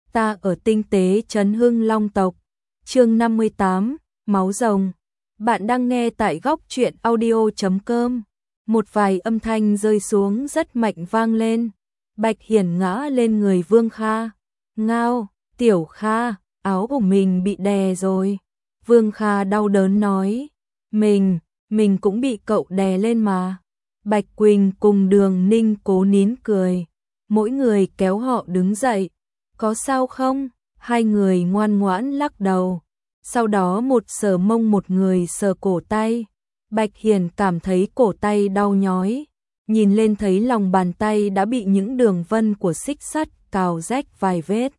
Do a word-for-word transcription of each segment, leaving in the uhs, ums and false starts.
Ta ở tinh tế trấn Hưng Long tộc. Chương năm mươi tám, máu rồng. Bạn đang nghe tại góc truyện audio chấm com. Một vài âm thanh rơi xuống rất mạnh vang lên. Bạch Hiển ngã lên người Vương Kha. Ngao, Tiểu Kha, áo của mình bị đè rồi. Vương Kha đau đớn nói. Mình, mình cũng bị cậu đè lên mà. Bạch Quỳnh cùng Đường Ninh cố nín cười. Mỗi người kéo họ đứng dậy. Có sao không? Hai người ngoan ngoãn lắc đầu. Sau đó một sờ mông một người sờ cổ tay. Bạch Hiển cảm thấy cổ tay đau nhói. Nhìn lên thấy lòng bàn tay đã bị những đường vân của xích sắt cào rách vài vết.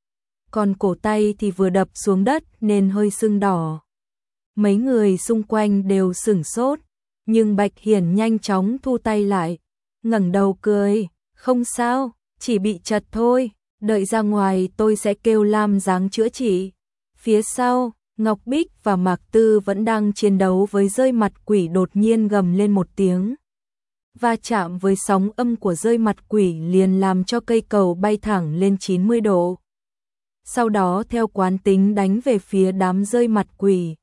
Còn cổ tay thì vừa đập xuống đất nên hơi sưng đỏ. Mấy người xung quanh đều sửng sốt. Nhưng Bạch Hiển nhanh chóng thu tay lại. Ngẩng đầu cười. Không sao, chỉ bị chật thôi. Đợi ra ngoài tôi sẽ kêu Lam Giáng chữa trị. Phía sau, Ngọc Bích và Mạc Tư vẫn đang chiến đấu với rơi mặt quỷ, đột nhiên gầm lên một tiếng. Va chạm với sóng âm của rơi mặt quỷ liền làm cho cây cầu bay thẳng lên chín mươi độ. Sau đó theo quán tính đánh về phía đám rơi mặt quỷ.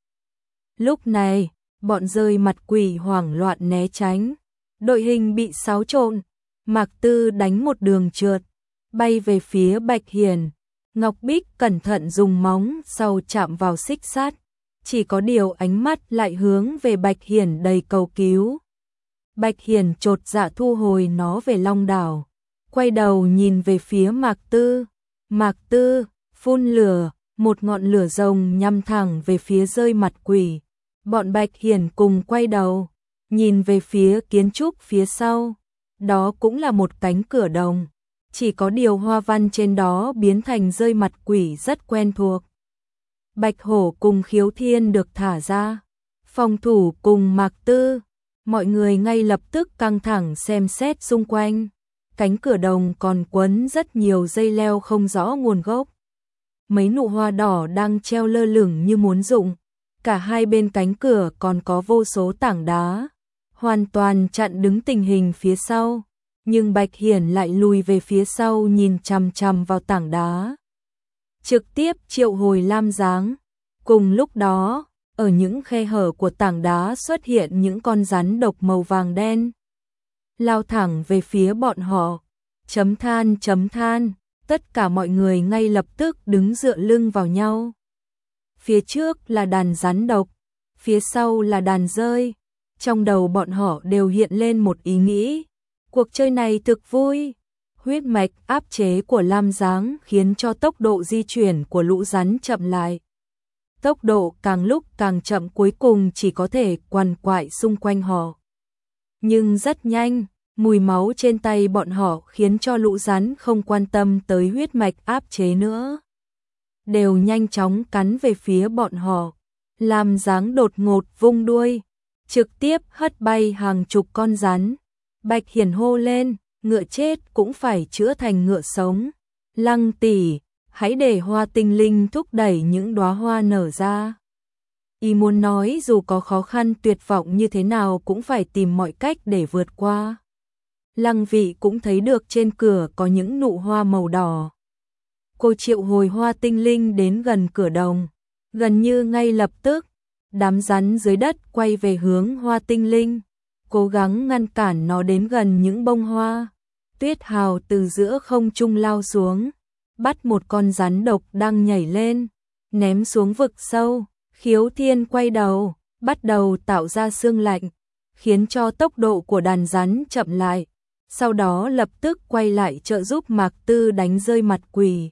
Lúc này, bọn rơi mặt quỷ hoảng loạn né tránh. Đội hình bị xáo trộn. Mạc Tư đánh một đường trượt, bay về phía Bạch Hiển. Ngọc Bích cẩn thận dùng móng sau chạm vào xích sắt. Chỉ có điều ánh mắt lại hướng về Bạch Hiển đầy cầu cứu. Bạch Hiển chột dạ thu hồi nó về long đảo. Quay đầu nhìn về phía Mạc Tư. Mạc Tư, phun lửa, một ngọn lửa rồng nhằm thẳng về phía rơi mặt quỷ. Bọn Bạch Hiển cùng quay đầu, nhìn về phía kiến trúc phía sau. Đó cũng là một cánh cửa đồng. Chỉ có điều hoa văn trên đó biến thành rơi mặt quỷ rất quen thuộc. Bạch Hổ cùng Khiếu Thiên được thả ra. Phòng thủ cùng Mạc Tư. Mọi người ngay lập tức căng thẳng xem xét xung quanh. Cánh cửa đồng còn quấn rất nhiều dây leo không rõ nguồn gốc. Mấy nụ hoa đỏ đang treo lơ lửng như muốn rụng. Cả hai bên cánh cửa còn có vô số tảng đá. Hoàn toàn chặn đứng tình hình phía sau. Nhưng Bạch Hiển lại lùi về phía sau nhìn chằm chằm vào tảng đá. Trực tiếp triệu hồi Lam Giáng. Cùng lúc đó, ở những khe hở của tảng đá xuất hiện những con rắn độc màu vàng đen. Lao thẳng về phía bọn họ. Chấm than chấm than. Tất cả mọi người ngay lập tức đứng dựa lưng vào nhau. Phía trước là đàn rắn độc. Phía sau là đàn rơi. Trong đầu bọn họ đều hiện lên một ý nghĩ. Cuộc chơi này thực vui. Huyết mạch áp chế của Lam Giáng khiến cho tốc độ di chuyển của lũ rắn chậm lại. Tốc độ càng lúc càng chậm, cuối cùng chỉ có thể quằn quại xung quanh họ. Nhưng rất nhanh, mùi máu trên tay bọn họ khiến cho lũ rắn không quan tâm tới huyết mạch áp chế nữa. Đều nhanh chóng cắn về phía bọn họ. Lam Giáng đột ngột vung đuôi, trực tiếp hất bay hàng chục con rắn. Bạch Hiển hô lên, ngựa chết cũng phải chữa thành ngựa sống. Lăng tỷ, hãy để Hoa Tinh Linh thúc đẩy những đóa hoa nở ra. Y muốn nói dù có khó khăn tuyệt vọng như thế nào cũng phải tìm mọi cách để vượt qua. Lăng Vị cũng thấy được trên cửa có những nụ hoa màu đỏ. Cô triệu hồi Hoa Tinh Linh đến gần cửa đồng. Gần như ngay lập tức, đám rắn dưới đất quay về hướng Hoa Tinh Linh, cố gắng ngăn cản nó đến gần những bông hoa. Tuyết Hào từ giữa không trung lao xuống, bắt một con rắn độc đang nhảy lên, ném xuống vực sâu. Khiếu Thiên quay đầu, bắt đầu tạo ra sương lạnh, khiến cho tốc độ của đàn rắn chậm lại. Sau đó lập tức quay lại trợ giúp Mạc Tư đánh rơi mặt quỷ.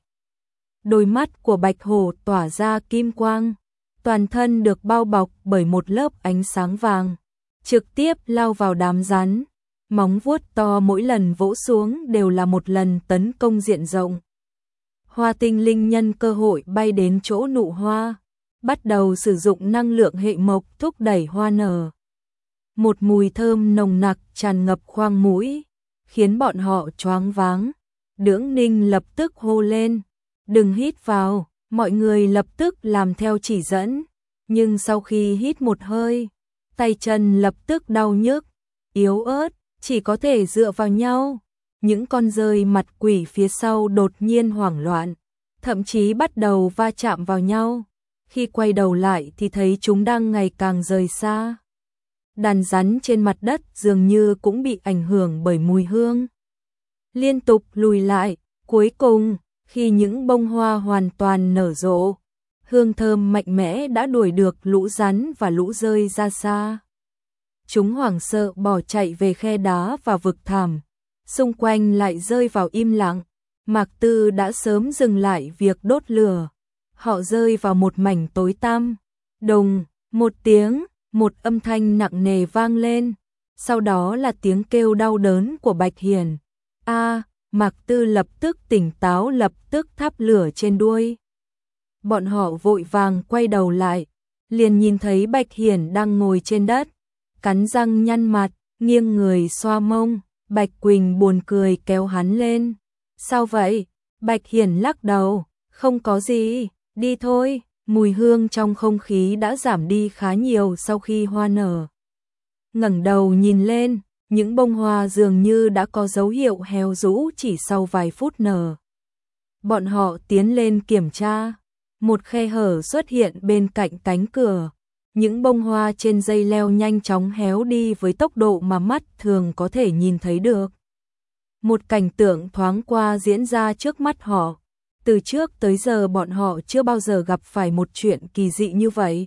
Đôi mắt của Bạch Hổ tỏa ra kim quang, toàn thân được bao bọc bởi một lớp ánh sáng vàng, trực tiếp lao vào đám rắn. Móng vuốt to mỗi lần vỗ xuống đều là một lần tấn công diện rộng. Hoa Tinh Linh nhân cơ hội bay đến chỗ nụ hoa, bắt đầu sử dụng năng lượng hệ mộc thúc đẩy hoa nở. Một mùi thơm nồng nặc tràn ngập khoang mũi, khiến bọn họ choáng váng. Đưỡng Ninh lập tức hô lên, đừng hít vào. Mọi người lập tức làm theo chỉ dẫn, nhưng sau khi hít một hơi, tay chân lập tức đau nhức, yếu ớt, chỉ có thể dựa vào nhau. Những con rơi mặt quỷ phía sau đột nhiên hoảng loạn, thậm chí bắt đầu va chạm vào nhau. Khi quay đầu lại thì thấy chúng đang ngày càng rời xa. Đàn rắn trên mặt đất dường như cũng bị ảnh hưởng bởi mùi hương. Liên tục lùi lại, cuối cùng, khi những bông hoa hoàn toàn nở rộ, hương thơm mạnh mẽ đã đuổi được lũ rắn và lũ dơi ra xa. Chúng hoảng sợ bỏ chạy về khe đá và vực thẳm, xung quanh lại rơi vào im lặng. Mạc Tư đã sớm dừng lại việc đốt lửa. Họ rơi vào một mảnh tối tăm. Đùng, một tiếng, một âm thanh nặng nề vang lên. Sau đó là tiếng kêu đau đớn của Bạch Hiển. A, Mạc Tư lập tức tỉnh táo, lập tức thắp lửa trên đuôi. Bọn họ vội vàng quay đầu lại, liền nhìn thấy Bạch Hiển đang ngồi trên đất, cắn răng nhăn mặt, nghiêng người xoa mông. Bạch Quỳnh buồn cười kéo hắn lên. Sao vậy? Bạch Hiển lắc đầu, không có gì, đi thôi. Mùi hương trong không khí đã giảm đi khá nhiều sau khi hoa nở. Ngẩng đầu nhìn lên, những bông hoa dường như đã có dấu hiệu héo rũ chỉ sau vài phút nở. Bọn họ tiến lên kiểm tra, một khe hở xuất hiện bên cạnh cánh cửa. Những bông hoa trên dây leo nhanh chóng héo đi với tốc độ mà mắt thường có thể nhìn thấy được. Một cảnh tượng thoáng qua diễn ra trước mắt họ. Từ trước tới giờ bọn họ chưa bao giờ gặp phải một chuyện kỳ dị như vậy.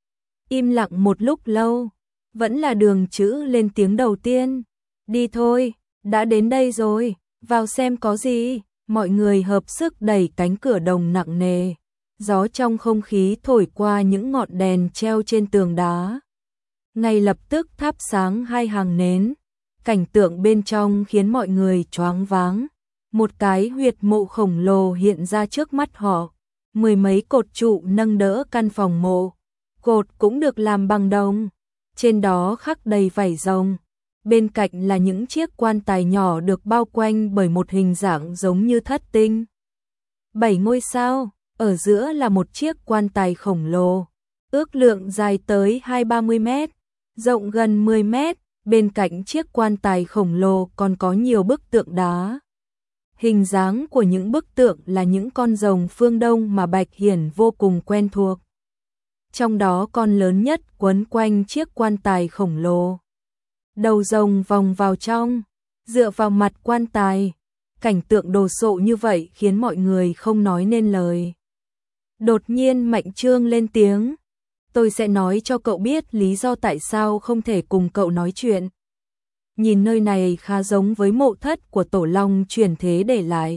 Im lặng một lúc lâu, vẫn là Đường Chữ lên tiếng đầu tiên. Đi thôi, đã đến đây rồi, vào xem có gì. Mọi người hợp sức đẩy cánh cửa đồng nặng nề. Gió trong không khí thổi qua những ngọn đèn treo trên tường đá. Ngay lập tức thắp sáng hai hàng nến. Cảnh tượng bên trong khiến mọi người choáng váng. Một cái huyệt mộ khổng lồ hiện ra trước mắt họ. Mười mấy cột trụ nâng đỡ căn phòng mộ. Cột cũng được làm bằng đồng. Trên đó khắc đầy vảy rồng. Bên cạnh là những chiếc quan tài nhỏ được bao quanh bởi một hình dạng giống như thất tinh. Bảy ngôi sao, ở giữa là một chiếc quan tài khổng lồ. Ước lượng dài tới hai ba mươi mét, rộng gần mười mét. Bên cạnh chiếc quan tài khổng lồ còn có nhiều bức tượng đá. Hình dáng của những bức tượng là những con rồng phương Đông mà Bạch Hiển vô cùng quen thuộc. Trong đó con lớn nhất quấn quanh chiếc quan tài khổng lồ. Đầu rồng vòng vào trong, dựa vào mặt quan tài. Cảnh tượng đồ sộ như vậy khiến mọi người không nói nên lời. Đột nhiên Mạnh Trương lên tiếng. Tôi sẽ nói cho cậu biết lý do tại sao không thể cùng cậu nói chuyện. Nhìn nơi này khá giống với mộ thất của Tổ Long chuyển thế để lại.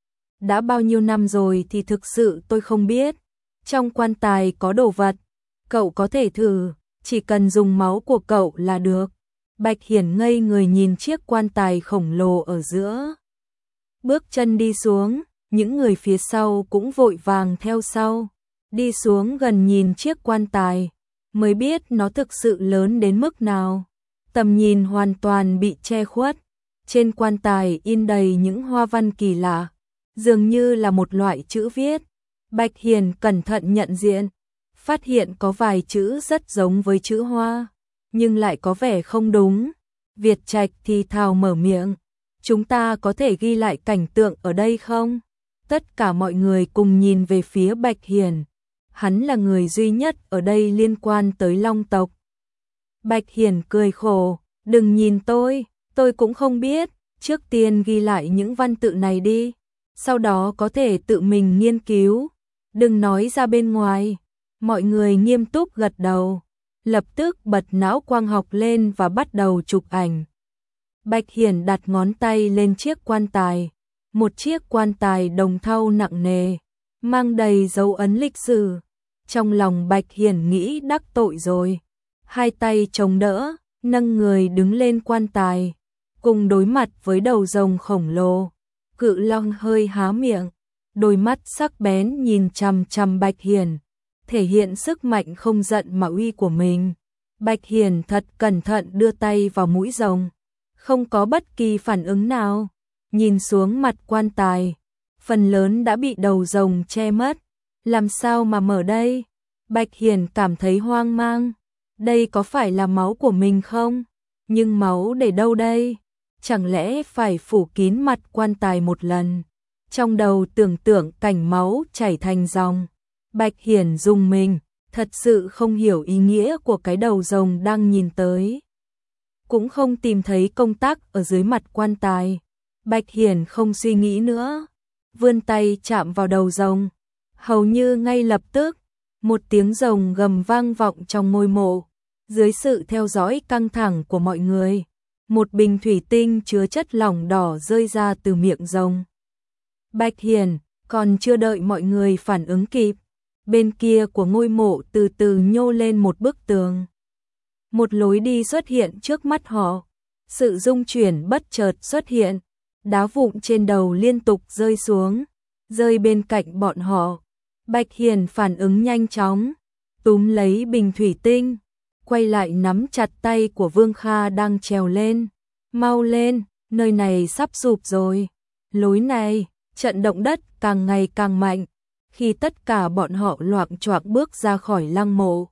Đã bao nhiêu năm rồi thì thực sự tôi không biết. Trong quan tài có đồ vật. Cậu có thể thử, chỉ cần dùng máu của cậu là được. Bạch Hiển ngây người nhìn chiếc quan tài khổng lồ ở giữa. Bước chân đi xuống, những người phía sau cũng vội vàng theo sau. Đi xuống gần nhìn chiếc quan tài, mới biết nó thực sự lớn đến mức nào. Tầm nhìn hoàn toàn bị che khuất. Trên quan tài in đầy những hoa văn kỳ lạ, dường như là một loại chữ viết. Bạch Hiển cẩn thận nhận diện, phát hiện có vài chữ rất giống với chữ Hoa, nhưng lại có vẻ không đúng. Việt Trạch thì thào mở miệng, chúng ta có thể ghi lại cảnh tượng ở đây không? Tất cả mọi người cùng nhìn về phía Bạch Hiển. Hắn là người duy nhất ở đây liên quan tới Long tộc. Bạch Hiển cười khổ, đừng nhìn tôi, tôi cũng không biết, trước tiên ghi lại những văn tự này đi, sau đó có thể tự mình nghiên cứu, đừng nói ra bên ngoài. Mọi người nghiêm túc gật đầu, lập tức bật não quang học lên và bắt đầu chụp ảnh. Bạch Hiển đặt ngón tay lên chiếc quan tài, một chiếc quan tài đồng thau nặng nề, mang đầy dấu ấn lịch sử. Trong lòng Bạch Hiển nghĩ đắc tội rồi, hai tay chống đỡ, nâng người đứng lên quan tài, cùng đối mặt với đầu rồng khổng lồ. Cự Long hơi há miệng, đôi mắt sắc bén nhìn chằm chằm Bạch Hiển, thể hiện sức mạnh không giận mà uy của mình. Bạch Hiển thật cẩn thận đưa tay vào mũi rồng, không có bất kỳ phản ứng nào. Nhìn xuống mặt quan tài, phần lớn đã bị đầu rồng che mất. Làm sao mà mở đây? Bạch Hiển cảm thấy hoang mang. Đây có phải là máu của mình không? Nhưng máu để đâu đây? Chẳng lẽ phải phủ kín mặt quan tài một lần? trong đầu tưởng tượng cảnh máu chảy thành dòng. Bạch Hiển rùng mình, thật sự không hiểu ý nghĩa của cái đầu rồng đang nhìn tới. Cũng không tìm thấy công tắc ở dưới mặt quan tài. Bạch Hiển không suy nghĩ nữa, vươn tay chạm vào đầu rồng. Hầu như ngay lập tức, một tiếng rồng gầm vang vọng trong ngôi mộ. Dưới sự theo dõi căng thẳng của mọi người, một bình thủy tinh chứa chất lỏng đỏ rơi ra từ miệng rồng. Bạch Hiển còn chưa đợi mọi người phản ứng kịp, bên kia của ngôi mộ từ từ nhô lên một bức tường. Một lối đi xuất hiện trước mắt họ, sự rung chuyển bất chợt xuất hiện, đá vụn trên đầu liên tục rơi xuống, rơi bên cạnh bọn họ. Bạch Hiển phản ứng nhanh chóng, túm lấy bình thủy tinh, quay lại nắm chặt tay của Vương Kha đang trèo lên. Mau lên, nơi này sắp sụp rồi. Lối này, trận động đất càng ngày càng mạnh. Khi tất cả bọn họ loạng choạng bước ra khỏi lăng mộ,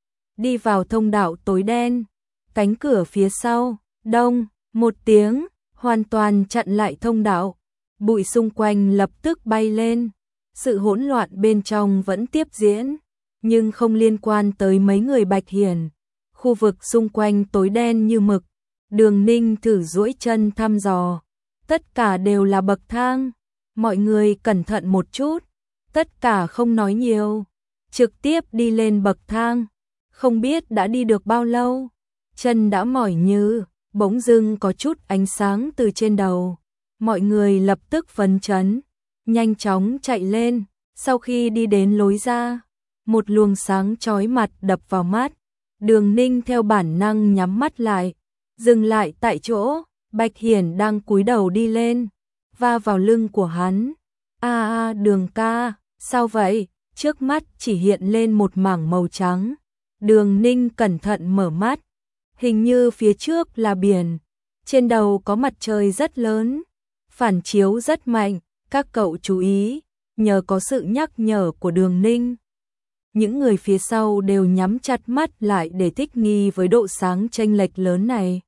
đi vào thông đạo tối đen, cánh cửa phía sau, đông, một tiếng, hoàn toàn chặn lại thông đạo. Bụi xung quanh lập tức bay lên. Sự hỗn loạn bên trong vẫn tiếp diễn, nhưng không liên quan tới mấy người Bạch Hiển. Khu vực xung quanh tối đen như mực. Đường Ninh thử duỗi chân thăm dò. Tất cả đều là bậc thang. Mọi người cẩn thận một chút. Tất cả không nói nhiều. Trực tiếp đi lên bậc thang. Không biết đã đi được bao lâu. Chân đã mỏi như, bỗng dưng có chút ánh sáng từ trên đầu. Mọi người lập tức phấn chấn, nhanh chóng chạy lên. Sau khi đi đến lối ra, một luồng sáng chói mặt đập vào mắt. Đường Ninh theo bản năng nhắm mắt lại, dừng lại tại chỗ. Bạch Hiển đang cúi đầu đi lên, va vào lưng của hắn. A a, Đường ca, sao vậy? Trước mắt chỉ hiện lên một mảng màu trắng. Đường Ninh cẩn thận mở mắt, hình như phía trước là biển, trên đầu có mặt trời rất lớn, phản chiếu rất mạnh. Các cậu chú ý, nhờ có sự nhắc nhở của Đường Ninh, những người phía sau đều nhắm chặt mắt lại để thích nghi với độ sáng chênh lệch lớn này.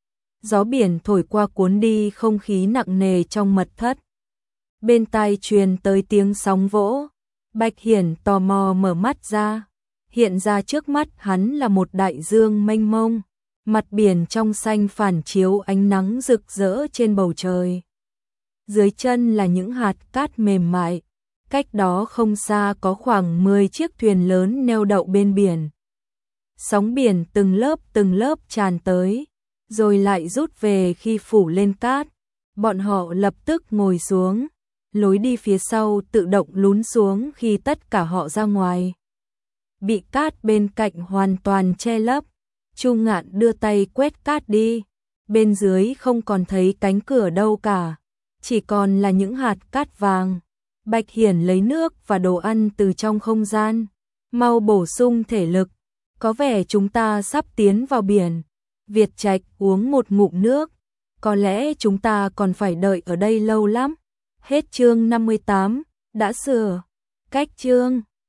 Gió biển thổi qua cuốn đi không khí nặng nề trong mật thất. Bên tai truyền tới tiếng sóng vỗ. Bạch Hiển tò mò mở mắt ra. Hiện ra trước mắt hắn là một đại dương mênh mông. Mặt biển trong xanh phản chiếu ánh nắng rực rỡ trên bầu trời. Dưới chân là những hạt cát mềm mại. Cách đó không xa có khoảng mười chiếc thuyền lớn neo đậu bên biển. Sóng biển từng lớp từng lớp tràn tới, rồi lại rút về khi phủ lên cát. Bọn họ lập tức ngồi xuống, lối đi phía sau tự động lún xuống khi tất cả họ ra ngoài. Bị cát bên cạnh hoàn toàn che lấp, Chu Ngạn đưa tay quét cát đi. Bên dưới không còn thấy cánh cửa đâu cả, chỉ còn là những hạt cát vàng. Bạch Hiển lấy nước và đồ ăn từ trong không gian, mau bổ sung thể lực. Có vẻ chúng ta sắp tiến vào biển. Việt Trạch uống một ngụm nước. Có lẽ chúng ta còn phải đợi ở đây lâu lắm. Hết chương năm mươi tám, đã sửa. Cách chương